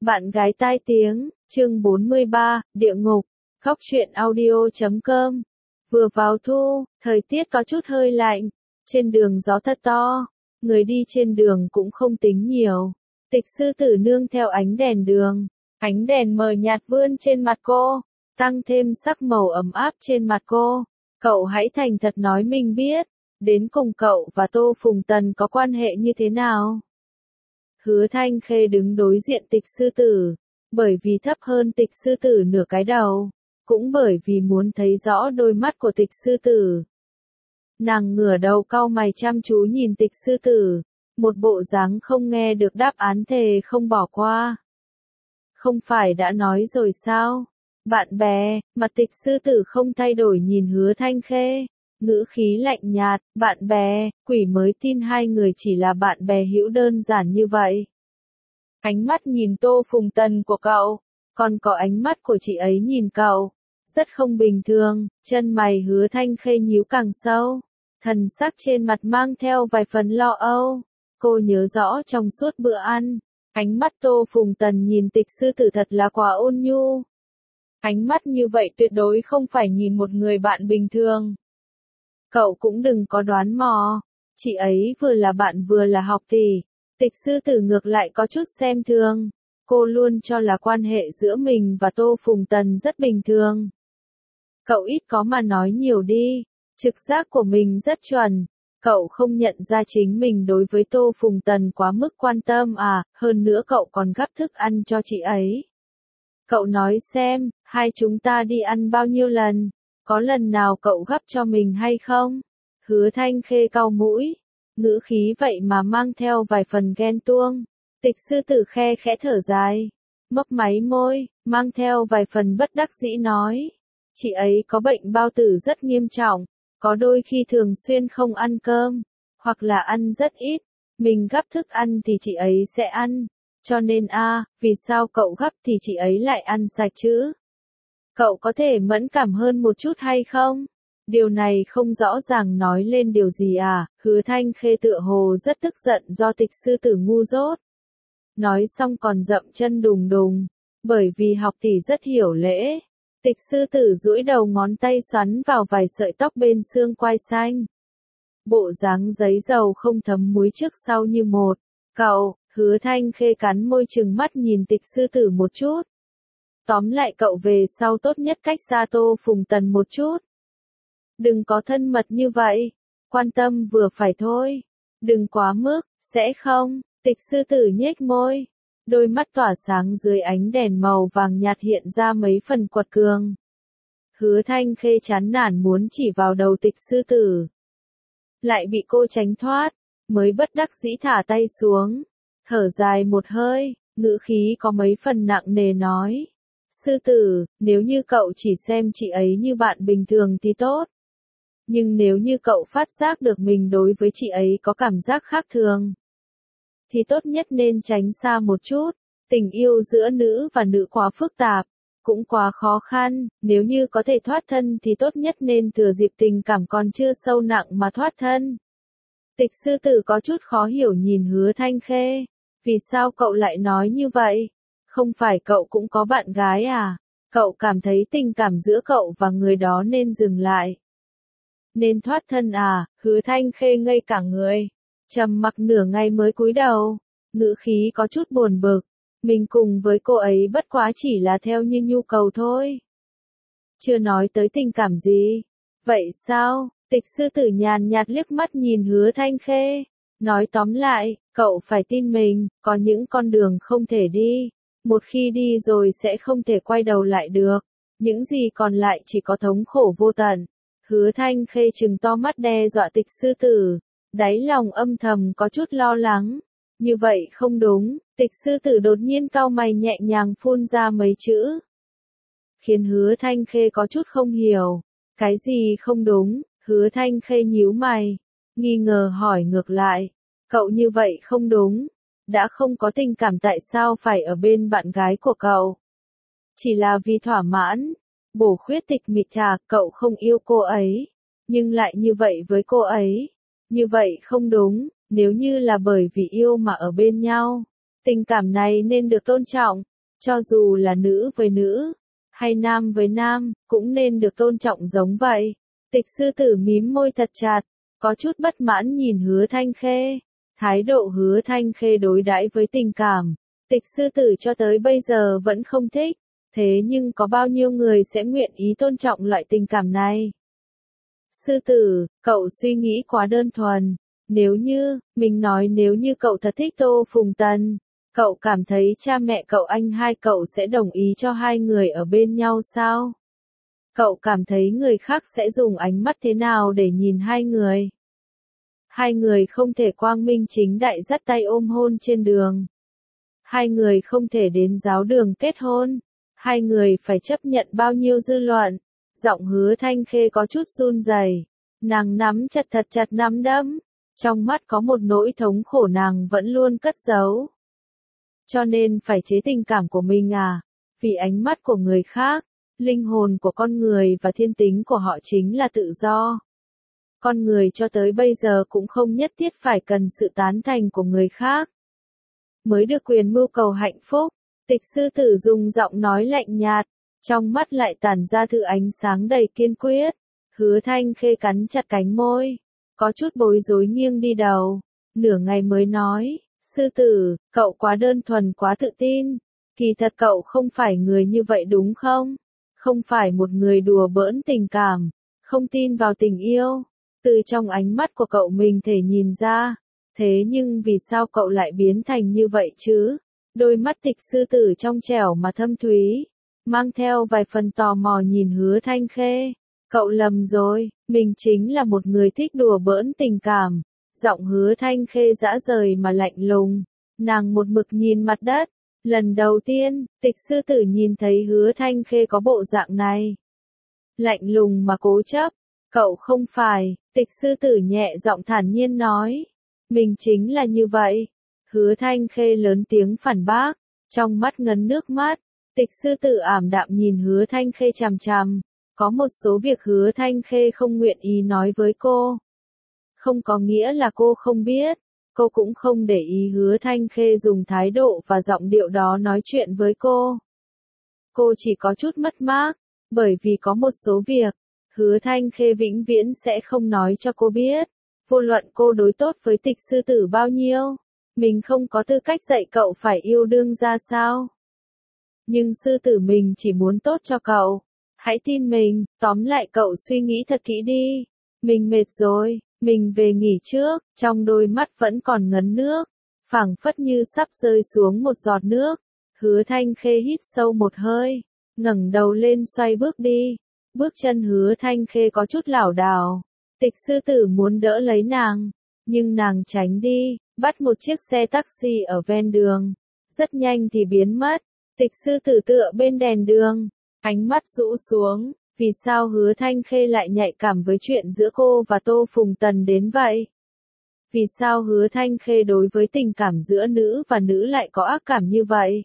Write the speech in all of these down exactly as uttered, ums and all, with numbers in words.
Bạn gái tai tiếng, chương bốn mươi ba, địa ngục, khóc chuyện audio chấm com. Vừa vào thu, thời tiết có chút hơi lạnh, trên đường gió thật to, người đi trên đường cũng không tính nhiều. Tịch sư tử nương theo ánh đèn đường, ánh đèn mờ nhạt vươn trên mặt cô, tăng thêm sắc màu ấm áp trên mặt cô. Cậu hãy thành thật nói mình biết, đến cùng cậu và Tô Phùng Tần có quan hệ như thế nào? Hứa Thanh Khê đứng đối diện tịch sư tử, bởi vì thấp hơn tịch sư tử nửa cái đầu, cũng bởi vì muốn thấy rõ đôi mắt của tịch sư tử. Nàng ngửa đầu cau mày chăm chú nhìn tịch sư tử, một bộ dáng không nghe được đáp án thề không bỏ qua. Không phải đã nói rồi sao? Bạn bè, mặt tịch sư tử không thay đổi nhìn Hứa Thanh Khê, ngữ khí lạnh nhạt, bạn bè, quỷ mới tin hai người chỉ là bạn bè hữu đơn giản như vậy. Ánh mắt nhìn Tô Phùng Tần của cậu, còn có ánh mắt của chị ấy nhìn cậu, rất không bình thường, chân mày Hứa Thanh Khê nhíu càng sâu, thần sắc trên mặt mang theo vài phần lo âu. Cô nhớ rõ trong suốt bữa ăn, ánh mắt Tô Phùng Tần nhìn tịch sư tử thật là quá ôn nhu. Ánh mắt như vậy tuyệt đối không phải nhìn một người bạn bình thường. Cậu cũng đừng có đoán mò, chị ấy vừa là bạn vừa là học tỷ. Tịch sư tử ngược lại có chút xem thường, cô luôn cho là quan hệ giữa mình và Tô Phùng Tần rất bình thường. Cậu ít có mà nói nhiều đi, trực giác của mình rất chuẩn, cậu không nhận ra chính mình đối với Tô Phùng Tần quá mức quan tâm à, hơn nữa cậu còn gắp thức ăn cho chị ấy. Cậu nói xem, hai chúng ta đi ăn bao nhiêu lần, có lần nào cậu gắp cho mình hay không? Hứa Thanh Khê cau mũi, ngữ khí vậy mà mang theo vài phần ghen tuông. Tịch sư tử khe khẽ thở dài, mấp máy môi, mang theo vài phần bất đắc dĩ nói. Chị ấy có bệnh bao tử rất nghiêm trọng, có đôi khi thường xuyên không ăn cơm, hoặc là ăn rất ít, mình gắp thức ăn thì chị ấy sẽ ăn. Cho nên a, vì sao cậu gắp thì chị ấy lại ăn sạch chứ? Cậu có thể mẫn cảm hơn một chút hay không? Điều này không rõ ràng nói lên điều gì à? Hứa Thanh Khê tựa hồ rất tức giận do tịch sư tử ngu dốt. Nói xong còn dậm chân đùng đùng, bởi vì học tỷ rất hiểu lễ. Tịch sư tử duỗi đầu ngón tay xoắn vào vài sợi tóc bên xương quai xanh. Bộ dáng giấy dầu không thấm muối trước sau như một. Cậu, Hứa Thanh Khê cắn môi trừng mắt nhìn tịch sư tử một chút. Tóm lại cậu về sau tốt nhất cách xa Tô Phùng Tần một chút. Đừng có thân mật như vậy, quan tâm vừa phải thôi. Đừng quá mức, sẽ không? Tịch sư tử nhếch môi, đôi mắt tỏa sáng dưới ánh đèn màu vàng nhạt hiện ra mấy phần quật cường. Hứa Thanh Khê chán nản muốn chỉ vào đầu tịch sư tử, lại bị cô tránh thoát, mới bất đắc dĩ thả tay xuống, thở dài một hơi, ngữ khí có mấy phần nặng nề nói. Sư tử, nếu như cậu chỉ xem chị ấy như bạn bình thường thì tốt. Nhưng nếu như cậu phát giác được mình đối với chị ấy có cảm giác khác thường, thì tốt nhất nên tránh xa một chút. Tình yêu giữa nữ và nữ quá phức tạp, cũng quá khó khăn, nếu như có thể thoát thân thì tốt nhất nên thừa dịp tình cảm còn chưa sâu nặng mà thoát thân. Tịch sư tử có chút khó hiểu nhìn Hứa Thanh Khê, vì sao cậu lại nói như vậy? Không phải cậu cũng có bạn gái à? Cậu cảm thấy tình cảm giữa cậu và người đó nên dừng lại, nên thoát thân à? Hứa Thanh Khê ngây cả người, trầm mặc nửa ngày mới cúi đầu, ngữ khí có chút buồn bực. Mình cùng với cô ấy bất quá chỉ là theo như nhu cầu thôi, chưa nói tới tình cảm gì. Vậy sao? Tịch sư tử nhàn nhạt liếc mắt nhìn Hứa Thanh Khê, nói tóm lại, cậu phải tin mình, có những con đường không thể đi, một khi đi rồi sẽ không thể quay đầu lại được, những gì còn lại chỉ có thống khổ vô tận. Hứa Thanh Khê trừng to mắt đe dọa tịch sư tử, đáy lòng âm thầm có chút lo lắng. Như vậy không đúng, tịch sư tử đột nhiên cau mày nhẹ nhàng phun ra mấy chữ, khiến Hứa Thanh Khê có chút không hiểu. Cái gì không đúng? Hứa Thanh Khê nhíu mày, nghi ngờ hỏi ngược lại. Cậu như vậy không đúng, đã không có tình cảm tại sao phải ở bên bạn gái của cậu? Chỉ là vì thỏa mãn, bổ khuyết tịch mịch thà, cậu không yêu cô ấy, nhưng lại như vậy với cô ấy. Như vậy không đúng, nếu như là bởi vì yêu mà ở bên nhau, tình cảm này nên được tôn trọng, Cho dù là nữ với nữ, hay nam với nam, cũng nên được tôn trọng giống vậy. Tịch sư tử mím môi thật chặt, có chút bất mãn nhìn Hứa Thanh Khê. Thái độ Hứa Thanh Khê đối đãi với tình cảm, tịch sư tử cho tới bây giờ vẫn không thích. Thế nhưng có bao nhiêu người sẽ nguyện ý tôn trọng loại tình cảm này? Sư tử, cậu suy nghĩ quá đơn thuần. Nếu như, mình nói nếu như cậu thật thích Tô Phùng Tần, cậu cảm thấy cha mẹ cậu anh hai cậu sẽ đồng ý cho hai người ở bên nhau sao? Cậu cảm thấy người khác sẽ dùng ánh mắt thế nào để nhìn hai người? Hai người không thể quang minh chính đại dắt tay ôm hôn trên đường. Hai người không thể đến giáo đường kết hôn. Hai người phải chấp nhận bao nhiêu dư luận. Giọng Hứa Thanh Khê có chút run rẩy. Nàng nắm chặt thật chặt nắm đấm. Trong mắt có một nỗi thống khổ nàng vẫn luôn cất giấu. Cho nên phải chế tình cảm của mình à? Vì ánh mắt của người khác, linh hồn của con người và thiên tính của họ chính là tự do. Con người cho tới bây giờ cũng không nhất thiết phải cần sự tán thành của người khác. Mới được quyền mưu cầu hạnh phúc, tịch sư tử dùng giọng nói lạnh nhạt, trong mắt lại tản ra thứ ánh sáng đầy kiên quyết. Hứa Thanh Khê cắn chặt cánh môi, có chút bối rối nghiêng đi đầu, nửa ngày mới nói, sư tử, cậu quá đơn thuần quá tự tin, kỳ thật cậu không phải người như vậy đúng không? Không phải một người đùa bỡn tình cảm, không tin vào tình yêu, từ trong ánh mắt của cậu mình thể nhìn ra, thế nhưng vì sao cậu lại biến thành như vậy chứ? Đôi mắt tịch sư tử trong trẻo mà thâm thúy, mang theo vài phần tò mò nhìn Hứa Thanh Khê. Cậu lầm rồi, mình chính là một người thích đùa bỡn tình cảm. Giọng Hứa Thanh Khê dã rời mà lạnh lùng, nàng một mực nhìn mặt đất. Lần đầu tiên, tịch sư tử nhìn thấy Hứa Thanh Khê có bộ dạng này. Lạnh lùng mà cố chấp, cậu không phải, tịch sư tử nhẹ giọng thản nhiên nói. Mình chính là như vậy. Hứa Thanh Khê lớn tiếng phản bác, trong mắt ngấn nước mắt. Tịch sư tử ảm đạm nhìn Hứa Thanh Khê chằm chằm. Có một số việc Hứa Thanh Khê không nguyện ý nói với cô. Không có nghĩa là cô không biết, cô cũng không để ý Hứa Thanh Khê dùng thái độ và giọng điệu đó nói chuyện với cô. Cô chỉ có chút mất mát, bởi vì có một số việc, Hứa Thanh Khê vĩnh viễn sẽ không nói cho cô biết. Vô luận cô đối tốt với tịch sư tử bao nhiêu, mình không có tư cách dạy cậu phải yêu đương ra sao. Nhưng sư tử mình chỉ muốn tốt cho cậu. Hãy tin mình, tóm lại cậu suy nghĩ thật kỹ đi. Mình mệt rồi, mình về nghỉ trước, trong đôi mắt vẫn còn ngấn nước, phảng phất như sắp rơi xuống một giọt nước. Hứa Thanh Khê hít sâu một hơi, ngẩng đầu lên xoay bước đi. Bước chân Hứa Thanh Khê có chút lảo đảo. Tịch sư tử muốn đỡ lấy nàng, nhưng nàng tránh đi, bắt một chiếc xe taxi ở ven đường. Rất nhanh thì biến mất. Tịch sư tử tựa bên đèn đường, ánh mắt rũ xuống, vì sao Hứa Thanh Khê lại nhạy cảm với chuyện giữa cô và Tô Phùng Tần đến vậy? Vì sao Hứa Thanh Khê đối với tình cảm giữa nữ và nữ lại có ác cảm như vậy?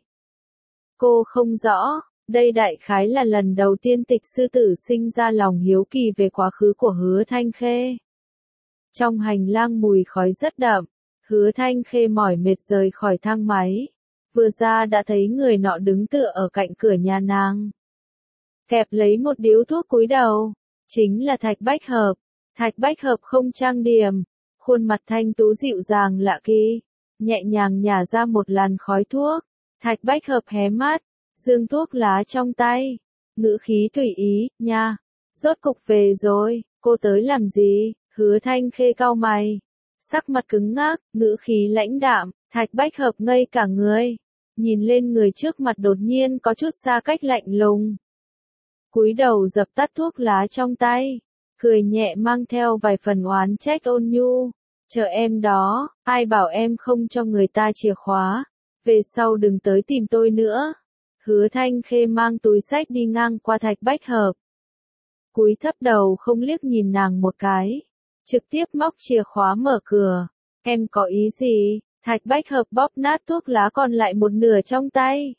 Cô không rõ, đây đại khái là lần đầu tiên tịch sư tử sinh ra lòng hiếu kỳ về quá khứ của Hứa Thanh Khê. Trong hành lang mùi khói rất đậm, Hứa Thanh Khê mỏi mệt rời khỏi thang máy. Vừa ra đã thấy người nọ đứng tựa ở cạnh cửa nhà nàng. Kẹp lấy một điếu thuốc cúi đầu. Chính là Thạch Bách Hợp. Thạch Bách Hợp không trang điểm. Khuôn mặt thanh tú dịu dàng lạ kỳ. Nhẹ nhàng nhả ra một làn khói thuốc. Thạch Bách Hợp hé mắt. Dương thuốc lá trong tay. Ngữ khí tùy ý, nha. Rốt cục về rồi, cô tới làm gì? Hứa Thanh Khê cau mày. Sắc mặt cứng ngắc, ngữ khí lãnh đạm. Thạch Bách Hợp ngây cả người. Nhìn lên người trước mặt đột nhiên có chút xa cách lạnh lùng. Cúi đầu dập tắt thuốc lá trong tay, cười nhẹ mang theo vài phần oán trách ôn nhu. Chờ em đó, ai bảo em không cho người ta chìa khóa, về sau đừng tới tìm tôi nữa. Hứa Thanh Khê mang túi xách đi ngang qua Thạch Bách Hợp. Cúi thấp đầu không liếc nhìn nàng một cái, trực tiếp móc chìa khóa mở cửa. Em có ý gì? Thạch Bách Hợp bóp nát thuốc lá còn lại một nửa trong tay.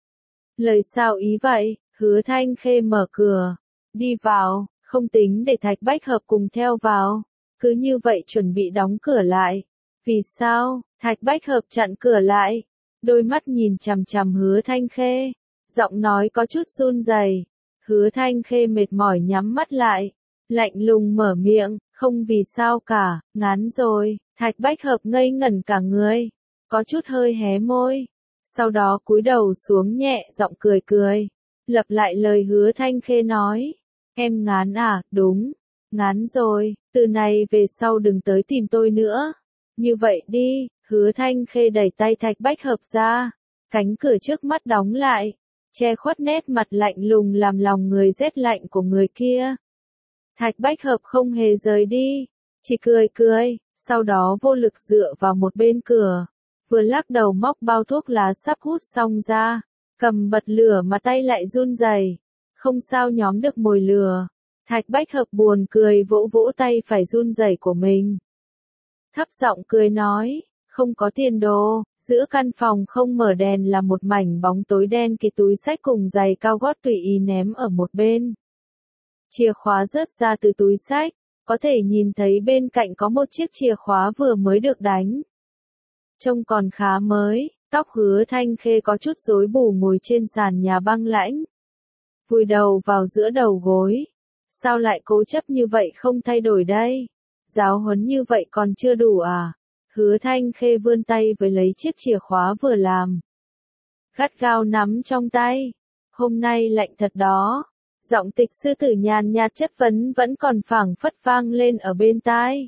Lời sao ý vậy? Hứa Thanh Khê mở cửa, đi vào, không tính để Thạch Bách Hợp cùng theo vào. Cứ như vậy chuẩn bị đóng cửa lại. Vì sao? Thạch Bách Hợp chặn cửa lại, đôi mắt nhìn chằm chằm Hứa Thanh Khê. Giọng nói có chút run rẩy. Hứa Thanh Khê mệt mỏi nhắm mắt lại, lạnh lùng mở miệng, không vì sao cả, ngán rồi. Thạch Bách Hợp ngây ngẩn cả người, có chút hơi hé môi, sau đó cúi đầu xuống nhẹ giọng cười cười, lặp lại lời Hứa Thanh Khê nói, em ngán à, đúng, ngán rồi, từ này về sau đừng tới tìm tôi nữa. Như vậy đi, Hứa Thanh Khê đẩy tay Thạch Bách Hợp ra, cánh cửa trước mắt đóng lại, che khuất nét mặt lạnh lùng làm lòng người rét lạnh của người kia. Thạch Bách Hợp không hề rời đi, chỉ cười cười, sau đó vô lực dựa vào một bên cửa, vừa lắc đầu móc bao thuốc lá sắp hút xong ra, cầm bật lửa mà tay lại run rẩy, không sao nhóm được mồi lửa. Thạch Bách Hợp buồn cười vỗ vỗ tay phải run rẩy của mình. Thấp giọng cười nói, không có tiền đồ, giữa căn phòng không mở đèn là một mảnh bóng tối đen, cái túi xách cùng giày cao gót tùy ý ném ở một bên. Chìa khóa rớt ra từ túi xách, có thể nhìn thấy bên cạnh có một chiếc chìa khóa vừa mới được đánh. Trông còn khá mới, tóc Hứa Thanh Khê có chút rối bù ngồi trên sàn nhà băng lãnh. Vùi đầu vào giữa đầu gối. Sao lại cố chấp như vậy không thay đổi đây? Giáo huấn như vậy còn chưa đủ à? Hứa Thanh Khê vươn tay với lấy chiếc chìa khóa vừa làm. Gắt gao nắm trong tay. Hôm nay lạnh thật đó. Giọng Tịch sư tử nhàn nhạt chất vấn vẫn còn phảng phất vang lên ở bên tai.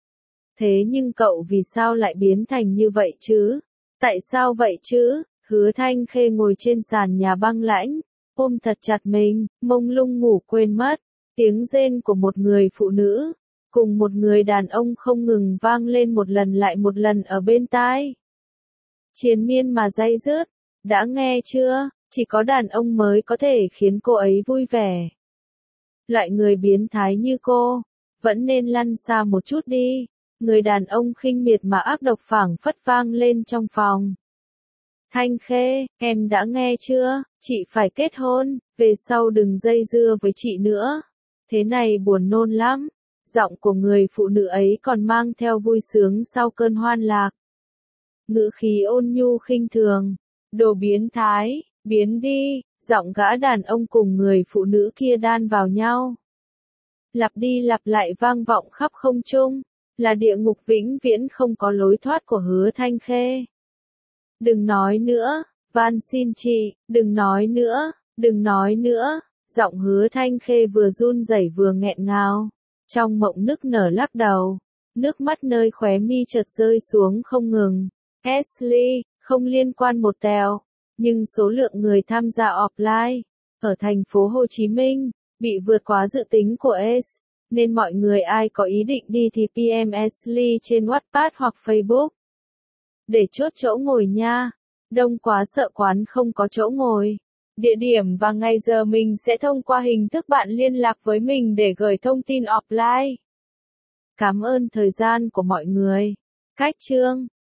Thế nhưng cậu vì sao lại biến thành như vậy chứ? Tại sao vậy chứ? Hứa Thanh Khê ngồi trên sàn nhà băng lãnh, ôm thật chặt mình, mông lung ngủ quên mất. Tiếng rên của một người phụ nữ, cùng một người đàn ông không ngừng vang lên một lần lại một lần ở bên tai. Triền miên mà day dứt, đã nghe chưa? Chỉ có đàn ông mới có thể khiến cô ấy vui vẻ. Loại người biến thái như cô, vẫn nên lăn xa một chút đi. Người đàn ông khinh miệt mà ác độc phảng phất vang lên trong phòng. Thanh Khê, em đã nghe chưa? Chị phải kết hôn, về sau đừng dây dưa với chị nữa. Thế này buồn nôn lắm. Giọng của người phụ nữ ấy còn mang theo vui sướng sau cơn hoan lạc. Ngữ khí ôn nhu khinh thường. Đồ biến thái, biến đi. Giọng gã đàn ông cùng người phụ nữ kia đan vào nhau. Lặp đi lặp lại vang vọng khắp không trung. Là địa ngục vĩnh viễn không có lối thoát của Hứa Thanh Khê. Đừng nói nữa, van xin chị, đừng nói nữa, đừng nói nữa. Giọng Hứa Thanh Khê vừa run rẩy vừa nghẹn ngào. Trong mộng nức nở lắc đầu. Nước mắt nơi khóe mi chợt rơi xuống không ngừng. Ashley, không liên quan một tèo. Nhưng số lượng người tham gia offline, ở thành phố Hồ Chí Minh, bị vượt quá dự tính của S. Nên mọi người ai có ý định đi thì pê em Ashley trên WhatsApp hoặc Facebook. Để chốt chỗ ngồi nha. Đông quá sợ quán không có chỗ ngồi. Địa điểm và ngày giờ mình sẽ thông qua hình thức bạn liên lạc với mình để gửi thông tin offline. Cảm ơn thời gian của mọi người. Cách chương